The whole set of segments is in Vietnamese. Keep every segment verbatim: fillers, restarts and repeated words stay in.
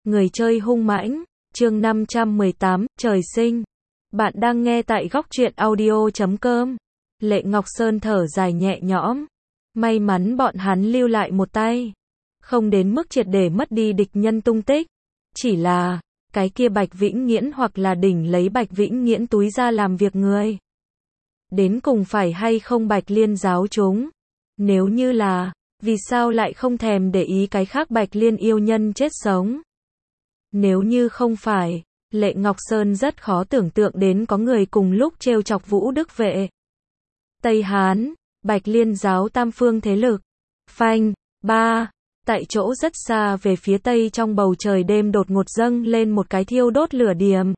Người chơi hung mãnh, chương năm trăm mười tám, trời sinh. Bạn đang nghe tại góc truyện audio chấm com. Lệ Ngọc Sơn thở dài nhẹ nhõm. May mắn bọn hắn lưu lại một tay. Không đến mức triệt để mất đi địch nhân tung tích. Chỉ là, cái kia Bạch Vĩnh Nghiễn hoặc là đỉnh lấy Bạch Vĩnh Nghiễn túi ra làm việc người. Đến cùng phải hay không Bạch Liên giáo chúng? Nếu như là, vì sao lại không thèm để ý cái khác Bạch Liên yêu nhân chết sống? Nếu như không phải, Lệ Ngọc Sơn rất khó tưởng tượng đến có người cùng lúc trêu chọc Vũ Đức Vệ. Tây Hán, Bạch Liên giáo tam phương thế lực. Phanh, ba, tại chỗ rất xa về phía tây trong bầu trời đêm đột ngột dâng lên một cái thiêu đốt lửa điểm.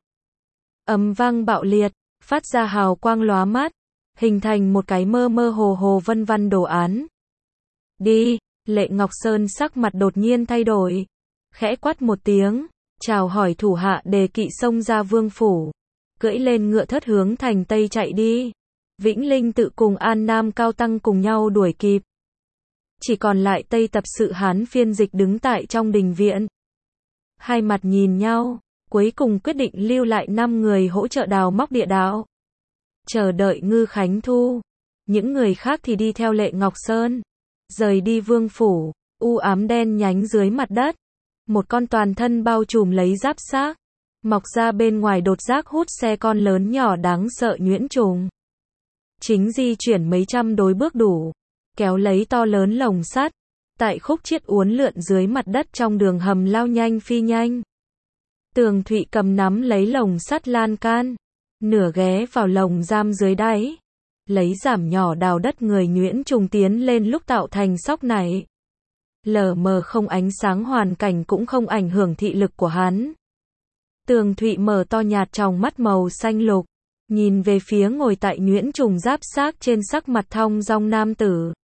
Ầm vang bạo liệt, phát ra hào quang lóa mắt, hình thành một cái mơ mơ hồ hồ vân vân đồ án. Đi, Lệ Ngọc Sơn sắc mặt đột nhiên thay đổi, khẽ quát một tiếng, chào hỏi thủ hạ đề kỵ xông ra vương phủ, cưỡi lên ngựa thất hướng thành tây chạy đi. Vĩnh Linh tự cùng An Nam cao tăng cùng nhau đuổi kịp. Chỉ còn lại Tây tập sự Hán phiên dịch đứng tại trong đình viện. Hai mặt nhìn nhau, cuối cùng quyết định lưu lại năm người hỗ trợ đào móc địa đạo. Chờ đợi Ngư Khánh Thu. Những người khác thì đi theo Lệ Ngọc Sơn. Rời đi vương phủ, u ám đen nhánh dưới mặt đất. Một con toàn thân bao trùm lấy giáp xác, mọc ra bên ngoài đột giác hút xe con lớn nhỏ đáng sợ nhuyễn trùng. Chính di chuyển mấy trăm đối bước đủ, kéo lấy to lớn lồng sắt, tại khúc chiết uốn lượn dưới mặt đất trong đường hầm lao nhanh phi nhanh. Tường Thụy cầm nắm lấy lồng sắt lan can, nửa ghé vào lồng giam dưới đáy, lấy giảm nhỏ đào đất người nhuyễn trùng tiến lên lúc tạo thành sóc này. Lờ mờ không ánh sáng hoàn cảnh cũng không ảnh hưởng thị lực của hắn. Tường Thụy mở to nhạt tròng mắt màu xanh lục, nhìn về phía ngồi tại nhuyễn trùng giáp xác trên sắc mặt thong dong nam tử.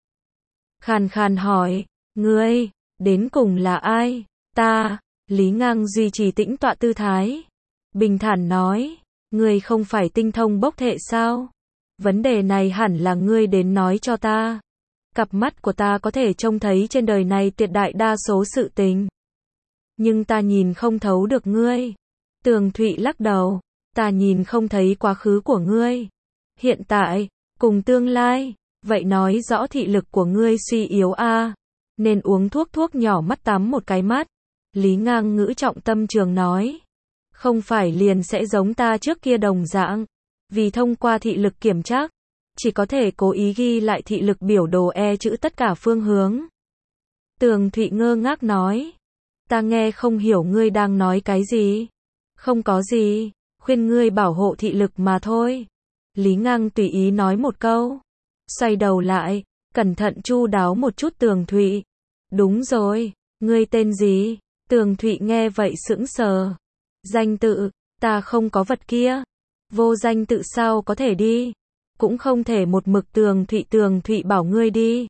Khàn khàn hỏi, ngươi, đến cùng là ai? Ta, Lý Ngang duy trì tĩnh tọa tư thái. Bình thản nói, ngươi không phải tinh thông bốc thệ sao? Vấn đề này hẳn là ngươi đến nói cho ta. Cặp mắt của ta có thể trông thấy trên đời này tuyệt đại đa số sự tình. Nhưng ta nhìn không thấu được ngươi. Tường Thụy lắc đầu, ta nhìn không thấy quá khứ của ngươi. Hiện tại, cùng tương lai, vậy nói rõ thị lực của ngươi suy yếu a, à. Nên uống thuốc thuốc nhỏ mắt tắm một cái mắt. Lý Ngang ngữ trọng tâm trường nói. Không phải liền sẽ giống ta trước kia đồng dạng. Vì thông qua thị lực kiểm tra, chỉ có thể cố ý ghi lại thị lực biểu đồ e chữ tất cả phương hướng. Tường Thụy ngơ ngác nói. Ta nghe không hiểu ngươi đang nói cái gì. Không có gì, khuyên ngươi bảo hộ thị lực mà thôi. Lý Ngang tùy ý nói một câu. Xoay đầu lại, cẩn thận chu đáo một chút Tường Thụy. Đúng rồi, ngươi tên gì? Tường Thụy nghe vậy sững sờ. Danh tự, ta không có vật kia. Vô danh tự sao có thể đi? Cũng không thể một mực Tường Thụy Tường Thụy bảo ngươi đi.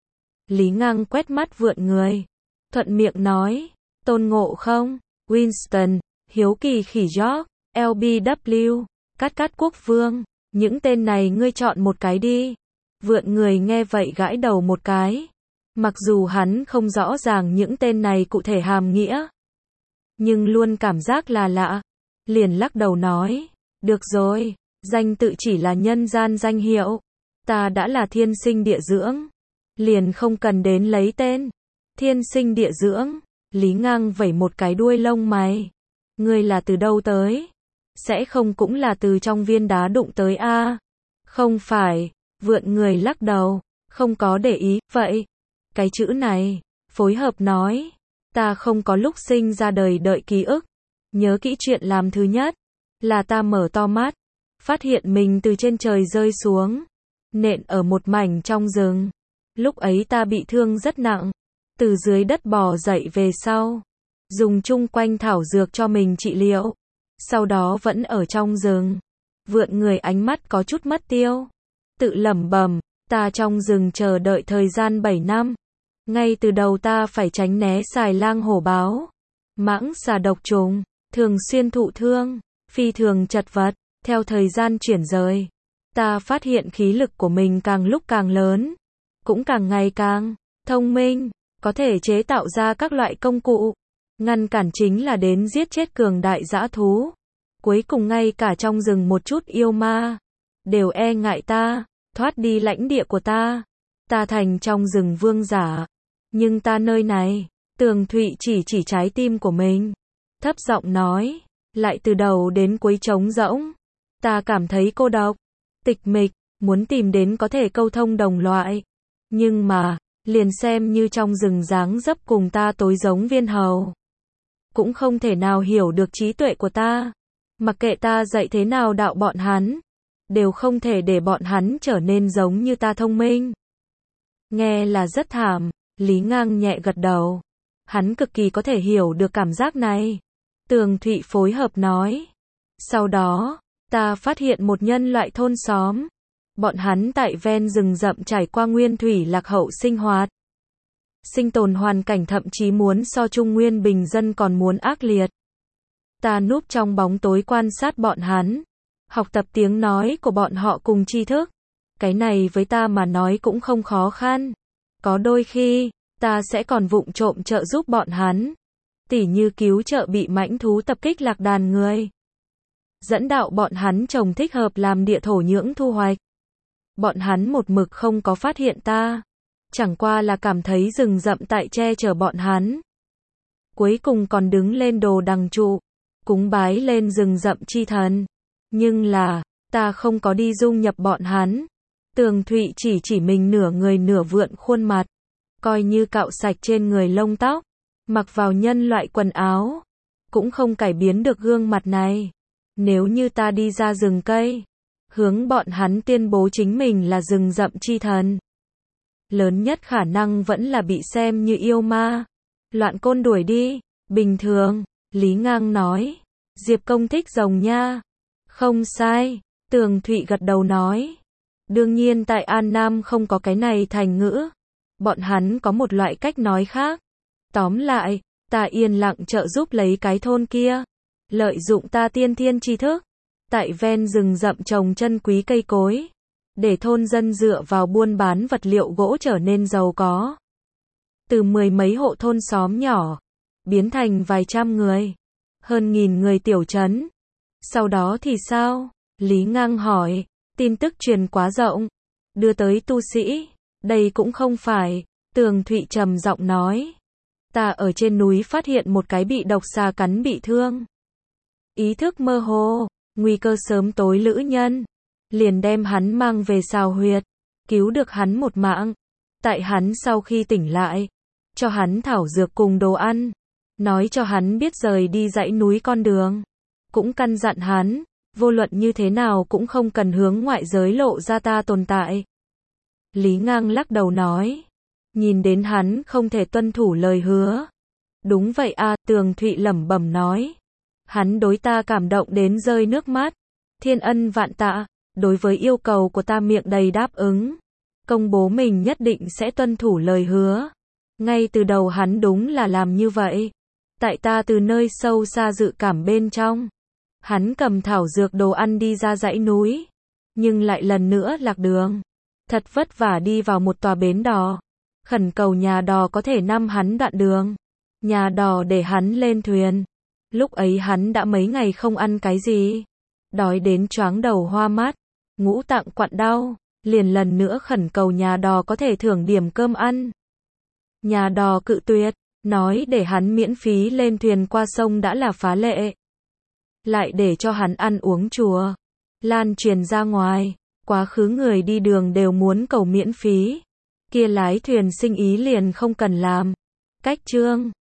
Lý Ngang quét mắt vượn người, thuận miệng nói, Tôn Ngộ Không, Winston, Hiếu Kỳ Khỉ George, lờ bê vê, Cát Cát Quốc Vương, những tên này ngươi chọn một cái đi. Vượn người nghe vậy gãi đầu một cái. Mặc dù hắn không rõ ràng những tên này cụ thể hàm nghĩa, nhưng luôn cảm giác là lạ. Liền lắc đầu nói, được rồi, danh tự chỉ là nhân gian danh hiệu. Ta đã là thiên sinh địa dưỡng, liền không cần đến lấy tên. Thiên sinh địa dưỡng, Lý Ngang vẩy một cái đuôi lông mày. Ngươi là từ đâu tới? Sẽ không cũng là từ trong viên đá đụng tới a? À? Không phải, vượn người lắc đầu, không có để ý, vậy. Cái chữ này, phối hợp nói, ta không có lúc sinh ra đời đợi ký ức. Nhớ kỹ chuyện làm thứ nhất, là ta mở to mắt, phát hiện mình từ trên trời rơi xuống, nện ở một mảnh trong rừng. Lúc ấy ta bị thương rất nặng, từ dưới đất bò dậy về sau, dùng chung quanh thảo dược cho mình trị liệu. Sau đó vẫn ở trong rừng. Vượn người ánh mắt có chút mất tiêu, tự lẩm bẩm, ta trong rừng chờ đợi thời gian bảy năm. Ngay từ đầu ta phải tránh né xài lang hổ báo, mãng xà độc trùng, thường xuyên thụ thương, phi thường chật vật. Theo thời gian chuyển rời, ta phát hiện khí lực của mình càng lúc càng lớn, cũng càng ngày càng thông minh, có thể chế tạo ra các loại công cụ. Ngăn cản chính là đến giết chết cường đại dã thú. Cuối cùng ngay cả trong rừng một chút yêu ma, đều e ngại ta, thoát đi lãnh địa của ta. Ta thành trong rừng vương giả. Nhưng ta nơi này, Tường Thụy chỉ chỉ trái tim của mình. Thấp giọng nói, lại từ đầu đến cuối trống rỗng. Ta cảm thấy cô độc, tịch mịch, muốn tìm đến có thể câu thông đồng loại. Nhưng mà, liền xem như trong rừng dáng dấp cùng ta tối giống viên hầu, cũng không thể nào hiểu được trí tuệ của ta. Mặc kệ ta dạy thế nào đạo bọn hắn, đều không thể để bọn hắn trở nên giống như ta thông minh. Nghe là rất thảm, Lý Ngang nhẹ gật đầu. Hắn cực kỳ có thể hiểu được cảm giác này. Tường Thụy phối hợp nói. Sau đó, ta phát hiện một nhân loại thôn xóm. Bọn hắn tại ven rừng rậm trải qua nguyên thủy lạc hậu sinh hoạt. Sinh tồn hoàn cảnh thậm chí muốn so trung nguyên bình dân còn muốn ác liệt. Ta núp trong bóng tối quan sát bọn hắn, học tập tiếng nói của bọn họ cùng tri thức. Cái này với ta mà nói cũng không khó khăn. Có đôi khi, ta sẽ còn vụng trộm trợ giúp bọn hắn. Tỉ như cứu trợ bị mãnh thú tập kích lạc đàn người. Dẫn đạo bọn hắn trồng thích hợp làm địa thổ nhưỡng thu hoạch. Bọn hắn một mực không có phát hiện ta. Chẳng qua là cảm thấy rừng rậm tại che chở bọn hắn. Cuối cùng còn đứng lên đồ đằng trụ, cúng bái lên rừng rậm chi thần. Nhưng là, ta không có đi dung nhập bọn hắn. Tường Thụy chỉ chỉ mình nửa người nửa vượn khuôn mặt. Coi như cạo sạch trên người lông tóc. Mặc vào nhân loại quần áo. Cũng không cải biến được gương mặt này. Nếu như ta đi ra rừng cây, hướng bọn hắn tuyên bố chính mình là rừng rậm chi thần, lớn nhất khả năng vẫn là bị xem như yêu ma. Loạn côn đuổi đi. Bình thường, Lý Ngang nói. Diệp Công thích rồng nha. Không sai. Tường Thụy gật đầu nói. Đương nhiên tại An Nam không có cái này thành ngữ. Bọn hắn có một loại cách nói khác. Tóm lại, ta yên lặng trợ giúp lấy cái thôn kia. Lợi dụng ta tiên thiên tri thức. Tại ven rừng rậm trồng chân quý cây cối. Để thôn dân dựa vào buôn bán vật liệu gỗ trở nên giàu có. Từ mười mấy hộ thôn xóm nhỏ, biến thành vài trăm người. Hơn nghìn người tiểu trấn. Sau đó thì sao? Lý Ngang hỏi. Tin tức truyền quá rộng. Đưa tới tu sĩ. Đây cũng không phải. Tường Thụy trầm giọng nói. Ta ở trên núi phát hiện một cái bị độc xà cắn bị thương. Ý thức mơ hồ, nguy cơ sớm tối lữ nhân. Liền đem hắn mang về Sào Huyệt. Cứu được hắn một mạng. Tại hắn sau khi tỉnh lại, cho hắn thảo dược cùng đồ ăn. Nói cho hắn biết rời đi dãy núi con đường. Cũng căn dặn hắn, vô luận như thế nào cũng không cần hướng ngoại giới lộ ra ta tồn tại. Lý Ngang lắc đầu nói. Nhìn đến hắn không thể tuân thủ lời hứa. Đúng vậy a, Tường Thụy lẩm bẩm nói. Hắn đối ta cảm động đến rơi nước mắt. Thiên ân vạn tạ, đối với yêu cầu của ta miệng đầy đáp ứng. Công bố mình nhất định sẽ tuân thủ lời hứa. Ngay từ đầu hắn đúng là làm như vậy. Tại ta từ nơi sâu xa dự cảm bên trong. Hắn cầm thảo dược đồ ăn đi ra dãy núi. Nhưng lại lần nữa lạc đường. Thật vất vả đi vào một tòa bến đò. Khẩn cầu nhà đò có thể năm hắn đoạn đường. Nhà đò để hắn lên thuyền. Lúc ấy hắn đã mấy ngày không ăn cái gì. Đói đến choáng đầu hoa mắt. Ngũ tạng quặn đau. Liền lần nữa khẩn cầu nhà đò có thể thưởng điểm cơm ăn. Nhà đò cự tuyệt. Nói để hắn miễn phí lên thuyền qua sông đã là phá lệ. Lại để cho hắn ăn uống chùa. Lan truyền ra ngoài. Quá khứ người đi đường đều muốn cầu miễn phí. Kia lái thuyền sinh ý liền không cần làm. Cách chương